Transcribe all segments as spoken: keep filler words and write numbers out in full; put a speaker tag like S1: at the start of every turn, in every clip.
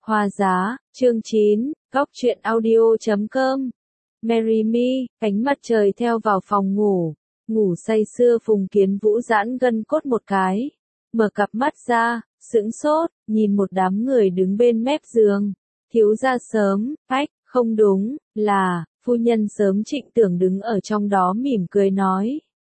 S1: Hoa giá, chương chín, góc truyện audio chấm com. Marry me, ánh mặt trời theo vào phòng ngủ, ngủ say sưa Phùng Kiến Vũ giãn gân cốt một cái, mở cặp mắt ra, sững sốt, nhìn một đám người đứng bên mép giường. Thiếu gia sớm, ách, không đúng, là, phu nhân sớm. Trịnh Tưởng đứng ở trong đó mỉm cười nói.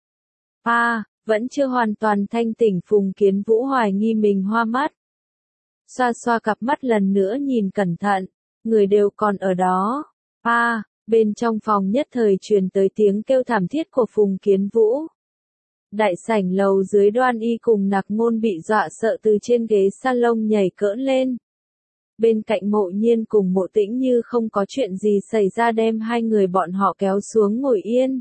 S1: À, vẫn chưa hoàn toàn thanh tỉnh. Phùng Kiến Vũ hoài nghi mình hoa mắt. Xoa xoa cặp mắt lần nữa nhìn cẩn thận, người đều còn ở đó. À, bên trong phòng nhất thời truyền tới tiếng kêu thảm thiết của Phùng Kiến Vũ. Đại sảnh lầu dưới Đoan Y cùng Nặc Ngôn bị dọa sợ từ trên ghế salon nhảy cỡn lên. Bên cạnh Mộ Nhiên cùng Mộ Tĩnh như không có chuyện gì xảy ra đem hai người bọn họ kéo xuống ngồi yên.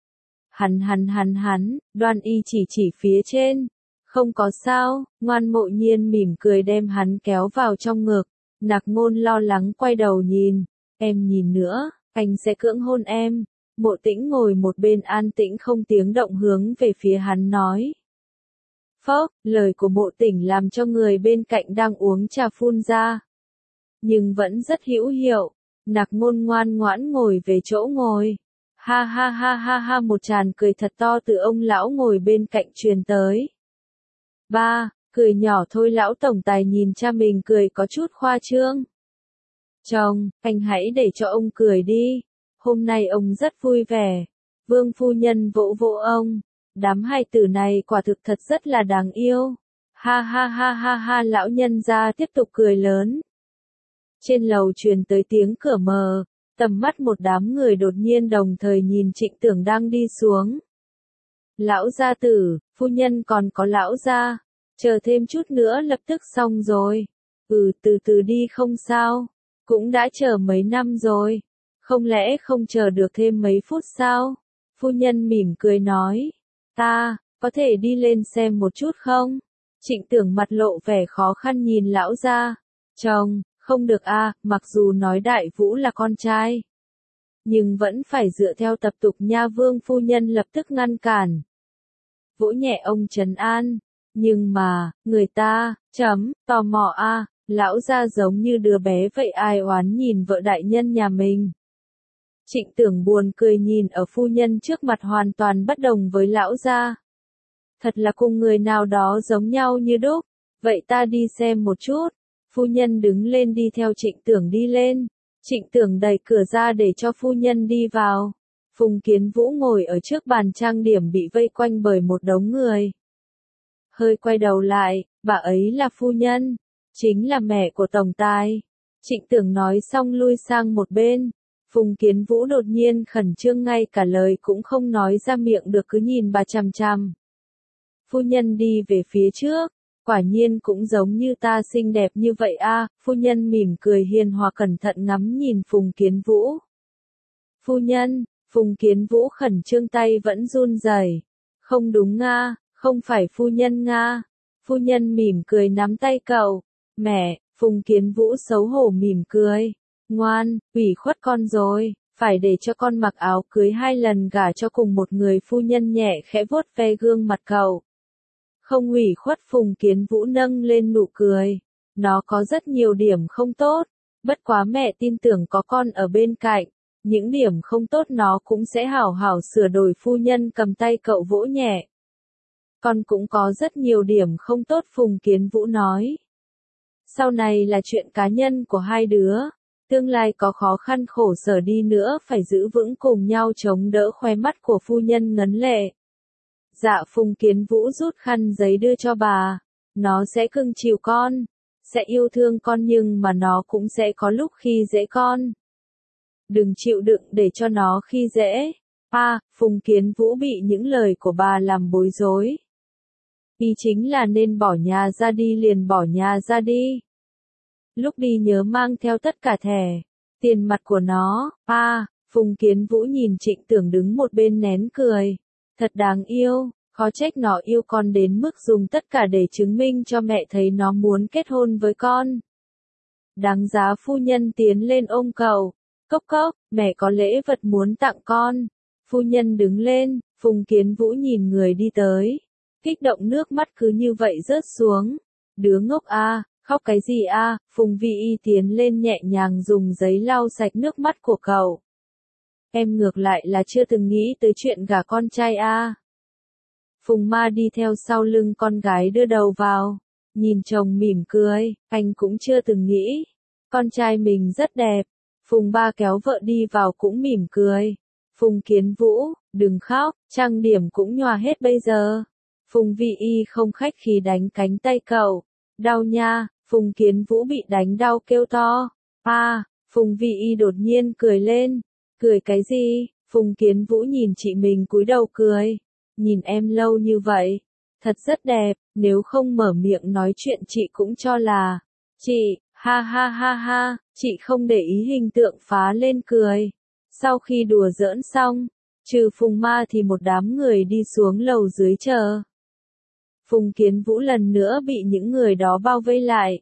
S1: Hắn hắn hắn hắn, Đoan Y chỉ chỉ phía trên. Không có sao, ngoan. Mộ Nhiên mỉm cười đem hắn kéo vào trong ngực. Nặc Ngôn lo lắng quay đầu nhìn. Em nhìn nữa, anh sẽ cưỡng hôn em. Mộ Tĩnh ngồi một bên an tĩnh không tiếng động hướng về phía hắn nói. Phốc, lời của Mộ Tĩnh làm cho người bên cạnh đang uống trà phun ra. Nhưng vẫn rất hữu hiệu. Nặc Ngôn ngoan ngoãn ngồi về chỗ ngồi. Ha ha ha ha ha, một tràng cười thật to từ ông lão ngồi bên cạnh truyền tới. Ba, cười nhỏ thôi. Lão tổng tài nhìn cha mình cười có chút khoa trương. Chồng, anh hãy để cho ông cười đi. Hôm nay ông rất vui vẻ. Vương phu nhân vỗ vỗ ông. Đám hài tử này quả thực thật rất là đáng yêu. Ha ha ha ha ha, lão nhân gia tiếp tục cười lớn. Trên lầu truyền tới tiếng cửa mở. Tầm mắt một đám người đột nhiên đồng thời nhìn Trịnh Tưởng đang đi xuống. Lão gia tử, phu nhân còn có lão gia, chờ thêm chút nữa lập tức xong rồi. Ừ, từ từ đi không sao, cũng đã chờ mấy năm rồi, không lẽ không chờ được thêm mấy phút sao? Phu nhân mỉm cười nói, ta, có thể đi lên xem một chút không? Trịnh Tưởng mặt lộ vẻ khó khăn nhìn lão gia, chồng, không được a, mặc dù nói Đại Vũ là con trai, nhưng vẫn phải dựa theo tập tục nha. Vương phu nhân lập tức ngăn cản. Vỗ nhẹ ông trấn an, nhưng mà, người ta, chấm, tò mò a, lão gia giống như đứa bé vậy ai oán nhìn vợ đại nhân nhà mình. Trịnh Tưởng buồn cười nhìn ở phu nhân trước mặt hoàn toàn bất đồng với lão gia. Thật là cùng người nào đó giống nhau như đúc, vậy ta đi xem một chút. Phu nhân đứng lên đi theo Trịnh Tưởng đi lên. Trịnh Tưởng đẩy cửa ra để cho phu nhân đi vào. Phùng Kiến Vũ ngồi ở trước bàn trang điểm bị vây quanh bởi một đống người. Hơi quay đầu lại, bà ấy là phu nhân, chính là mẹ của tổng tài. Trịnh Tưởng nói xong lui sang một bên. Phùng Kiến Vũ đột nhiên khẩn trương ngay cả lời cũng không nói ra miệng được cứ nhìn bà chằm chằm. Phu nhân đi về phía trước. Quả nhiên cũng giống như ta xinh đẹp như vậy a. Phu nhân mỉm cười hiền hòa cẩn thận ngắm nhìn Phùng Kiến Vũ. Phu nhân, Phùng Kiến Vũ khẩn trương tay vẫn run rẩy. Không đúng nga, không phải phu nhân nga. Phu nhân mỉm cười nắm tay cậu. Mẹ, Phùng Kiến Vũ xấu hổ mỉm cười. Ngoan, ủy khuất con rồi, phải để cho con mặc áo cưới hai lần gả cho cùng một người. Phu nhân nhẹ khẽ vuốt ve gương mặt cậu. Không ủy khuất. Phùng Kiến Vũ nâng lên nụ cười. Nó có rất nhiều điểm không tốt, bất quá mẹ tin tưởng có con ở bên cạnh, những điểm không tốt nó cũng sẽ hảo hảo sửa đổi. Phu nhân cầm tay cậu vỗ nhẹ. Con cũng có rất nhiều điểm không tốt. Phùng Kiến Vũ nói. Sau này là chuyện cá nhân của hai đứa, tương lai có khó khăn khổ sở đi nữa phải giữ vững cùng nhau chống đỡ. Khóe mắt của phu nhân ngấn lệ. Dạ. Phùng Kiến Vũ rút khăn giấy đưa cho bà. Nó sẽ cưng chiều con, sẽ yêu thương con, nhưng mà nó cũng sẽ có lúc khi dễ con. Đừng chịu đựng để cho nó khi dễ. À, Phùng Kiến Vũ bị những lời của bà làm bối rối. Ý chính là nên bỏ nhà ra đi liền bỏ nhà ra đi. Lúc đi nhớ mang theo tất cả thẻ, tiền mặt của nó. À, Phùng Kiến Vũ nhìn Trịnh Tưởng đứng một bên nén cười. Thật đáng yêu, khó trách nó yêu con đến mức dùng tất cả để chứng minh cho mẹ thấy nó muốn kết hôn với con. Đáng giá. Phu nhân tiến lên ôm cậu. Cốc cốc, mẹ có lễ vật muốn tặng con. Phu nhân đứng lên. Phùng Kiến Vũ nhìn người đi tới, kích động nước mắt cứ như vậy rớt xuống. Đứa ngốc a, Khóc cái gì a? Phùng Vi Y tiến lên nhẹ nhàng dùng giấy lau sạch nước mắt của cậu. Em ngược lại là chưa từng nghĩ tới chuyện gả con trai a. Phùng Ma đi theo sau lưng con gái đưa đầu vào, nhìn chồng mỉm cười, anh cũng chưa từng nghĩ. Con trai mình rất đẹp. Phùng Ba kéo vợ đi vào cũng mỉm cười. Phùng Kiến Vũ, đừng khóc, trang điểm cũng nhòa hết bây giờ. Phùng Vi Y không khách khí đánh cánh tay cậu. Đau nha. Phùng Kiến Vũ bị đánh đau kêu to. À, Phùng Vi Y đột nhiên cười lên. Cười cái gì? Phùng Kiến Vũ nhìn chị mình cúi đầu cười. Nhìn em lâu như vậy. Thật rất đẹp, nếu không mở miệng nói chuyện chị cũng cho là. Chị, ha ha ha ha, chị không để ý hình tượng phá lên cười. Sau khi đùa giỡn xong, trừ Phùng Ma thì một đám người đi xuống lầu dưới chờ. Phùng Kiến Vũ lần nữa bị những người đó bao vây lại.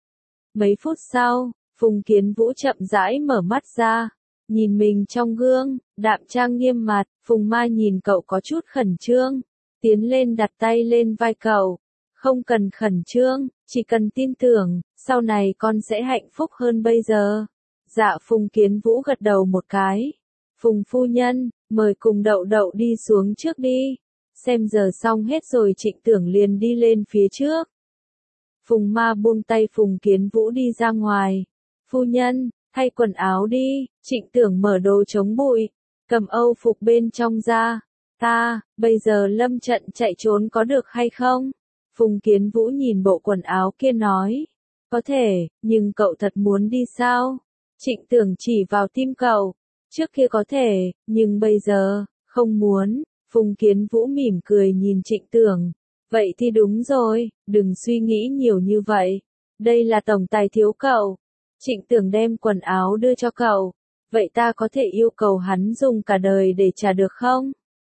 S1: Mấy phút sau, Phùng Kiến Vũ chậm rãi mở mắt ra, nhìn mình trong gương, đạm trang nghiêm mặt. Phùng Ma nhìn cậu có chút khẩn trương, tiến lên đặt tay lên vai cậu. Không cần khẩn trương, chỉ cần tin tưởng, sau này con sẽ hạnh phúc hơn bây giờ. Dạ Phùng Kiến Vũ gật đầu một cái. Phùng phu nhân, mời cùng Đậu Đậu đi xuống trước đi. Xem giờ xong hết rồi Trịnh Tưởng liền đi lên phía trước. Phùng Ma buông tay Phùng Kiến Vũ đi ra ngoài. Phu nhân, thay quần áo đi. Trịnh Tưởng mở đồ chống bụi, cầm âu phục bên trong ra. Ta, bây giờ lâm trận chạy trốn có được hay không? Phùng Kiến Vũ nhìn bộ quần áo kia nói. Có thể, nhưng cậu thật muốn đi sao? Trịnh Tưởng chỉ vào tim cậu. Trước kia có thể, nhưng bây giờ, không muốn. Phùng Kiến Vũ mỉm cười nhìn Trịnh Tưởng. Vậy thì đúng rồi, đừng suy nghĩ nhiều như vậy. Đây là tổng tài thiếu cậu. Trịnh Tưởng đem quần áo đưa cho cậu. Vậy ta có thể yêu cầu hắn dùng cả đời để trả được không?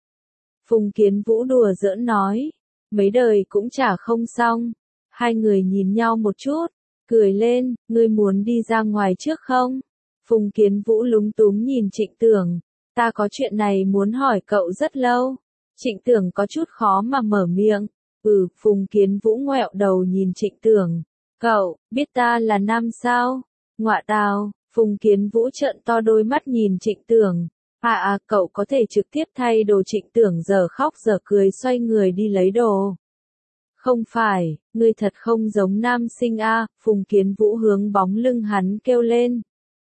S1: Phùng Kiến Vũ đùa giỡn nói. Mấy đời cũng trả không xong. Hai người nhìn nhau một chút, cười lên, ngươi muốn đi ra ngoài trước không? Phùng Kiến Vũ lúng túng nhìn Trịnh Tưởng. Ta có chuyện này muốn hỏi cậu rất lâu. Trịnh Tưởng có chút khó mà mở miệng. Ừ, Phùng Kiến Vũ ngoẹo đầu nhìn Trịnh Tưởng. Cậu, biết ta là nam sao? Ngọa tào, Phùng Kiến Vũ trợn to đôi mắt nhìn Trịnh Tưởng. À à, cậu có thể trực tiếp thay đồ. Trịnh Tưởng giờ khóc giờ cười xoay người đi lấy đồ. Không phải, ngươi thật không giống nam sinh a. À, Phùng Kiến Vũ hướng bóng lưng hắn kêu lên.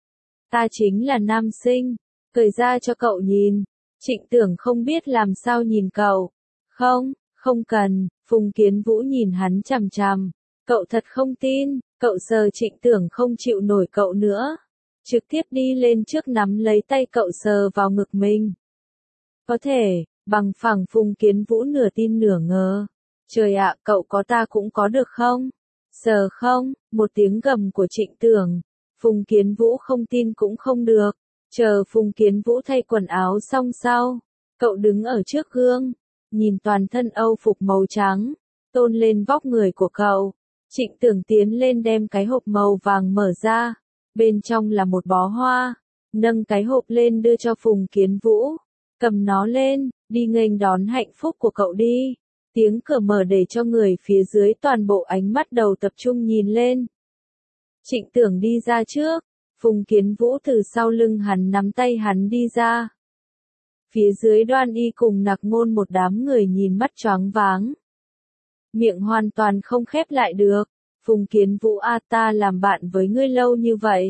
S1: Ta chính là nam sinh, cởi ra cho cậu nhìn. Trịnh Tưởng không biết làm sao nhìn cậu. Không, không cần. Phùng Kiến Vũ nhìn hắn chằm chằm. Cậu thật không tin. Cậu sờ Trịnh Tưởng không chịu nổi cậu nữa. Trực tiếp đi lên trước nắm lấy tay cậu sờ vào ngực mình. Có thể, bằng phẳng. Phùng Kiến Vũ nửa tin nửa ngờ. Trời ạ, cậu có ta cũng có được không? Sờ không? Một tiếng gầm của Trịnh Tưởng. Phùng Kiến Vũ không tin cũng không được. Chờ Phùng Kiến Vũ thay quần áo xong sau. Cậu đứng ở trước gương. Nhìn toàn thân âu phục màu trắng. Tôn lên vóc người của cậu. Trịnh Tưởng tiến lên đem cái hộp màu vàng mở ra. Bên trong là một bó hoa. Nâng cái hộp lên đưa cho Phùng Kiến Vũ. Cầm nó lên, đi nghênh đón hạnh phúc của cậu đi. Tiếng cửa mở để cho người phía dưới toàn bộ ánh mắt đầu tập trung nhìn lên. Trịnh Tưởng đi ra trước. Phùng Kiến Vũ từ sau lưng hắn nắm tay hắn đi ra. Phía dưới Đoan Y cùng Nặc Ngôn một đám người nhìn mắt choáng váng. Miệng hoàn toàn không khép lại được. Phùng Kiến Vũ a, ta làm bạn với ngươi lâu như vậy.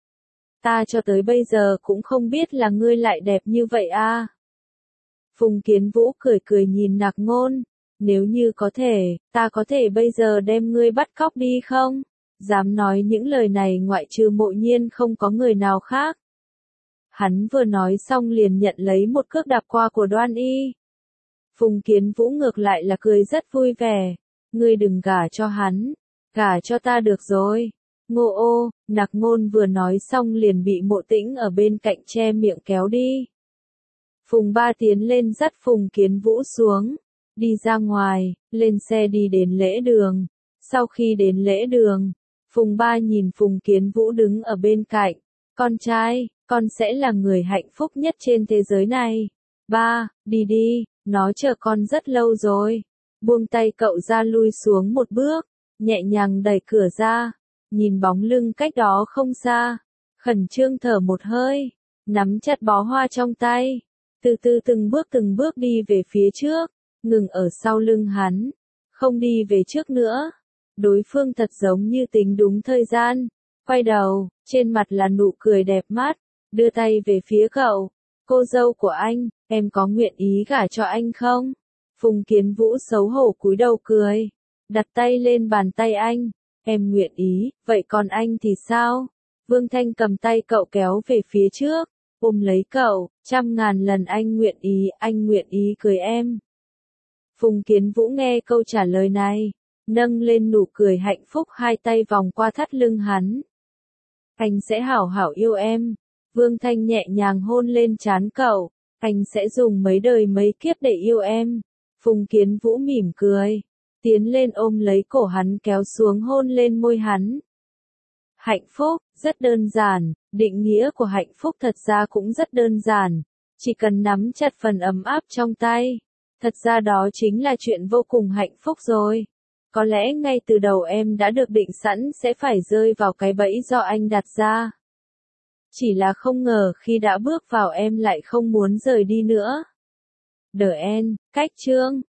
S1: Ta cho tới bây giờ cũng không biết là ngươi lại đẹp như vậy a. Phùng Kiến Vũ cười cười nhìn Nặc Ngôn. Nếu như có thể, ta có thể bây giờ đem ngươi bắt cóc đi không? Dám nói những lời này ngoại trừ Mộ Nhiên không có người nào khác. Hắn vừa nói xong liền nhận lấy một cước đạp qua của Đoan Y. Phùng Kiến Vũ ngược lại là cười rất vui vẻ. Ngươi đừng gả cho hắn, gả cho ta được rồi. Ngô ô, Nặc Ngôn vừa nói xong liền bị Mộ Tĩnh ở bên cạnh che miệng kéo đi. Phùng Ba tiến lên dắt Phùng Kiến Vũ xuống. Đi ra ngoài, lên xe đi đến lễ đường. Sau khi đến lễ đường, Phùng Ba nhìn Phùng Kiến Vũ đứng ở bên cạnh. Con trai, con sẽ là người hạnh phúc nhất trên thế giới này. Ba, đi đi, nó chờ con rất lâu rồi. Buông tay cậu ra lui xuống một bước. nhẹ nhàng đẩy cửa ra, nhìn bóng lưng cách đó không xa, khẩn trương thở một hơi, nắm chặt bó hoa trong tay, từ từ từng bước từng bước đi về phía trước, ngừng ở sau lưng hắn, không đi về trước nữa. Đối phương thật giống như tính đúng thời gian, quay đầu, trên mặt là nụ cười đẹp mắt, đưa tay về phía cậu, cô dâu của anh, em có nguyện ý gả cho anh không? Phùng Kiến Vũ xấu hổ cúi đầu cười, đặt tay lên bàn tay anh, em nguyện ý, vậy còn anh thì sao? Vương Thanh cầm tay cậu kéo về phía trước, ôm lấy cậu, trăm ngàn lần anh nguyện ý, anh nguyện ý cưới em. Phùng Kiến Vũ nghe câu trả lời này, nâng lên nụ cười hạnh phúc, hai tay vòng qua thắt lưng hắn. Anh sẽ hảo hảo yêu em. Vương Thanh nhẹ nhàng hôn lên trán cậu, anh sẽ dùng mấy đời mấy kiếp để yêu em. Phùng Kiến Vũ mỉm cười, tiến lên ôm lấy cổ hắn kéo xuống hôn lên môi hắn. Hạnh phúc, rất đơn giản, định nghĩa của hạnh phúc thật ra cũng rất đơn giản, chỉ cần nắm chặt phần ấm áp trong tay. Thật ra đó chính là chuyện vô cùng hạnh phúc rồi. Có lẽ ngay từ đầu em đã được định sẵn sẽ phải rơi vào cái bẫy do anh đặt ra. Chỉ là không ngờ khi đã bước vào em lại không muốn rời đi nữa. The End, cách chương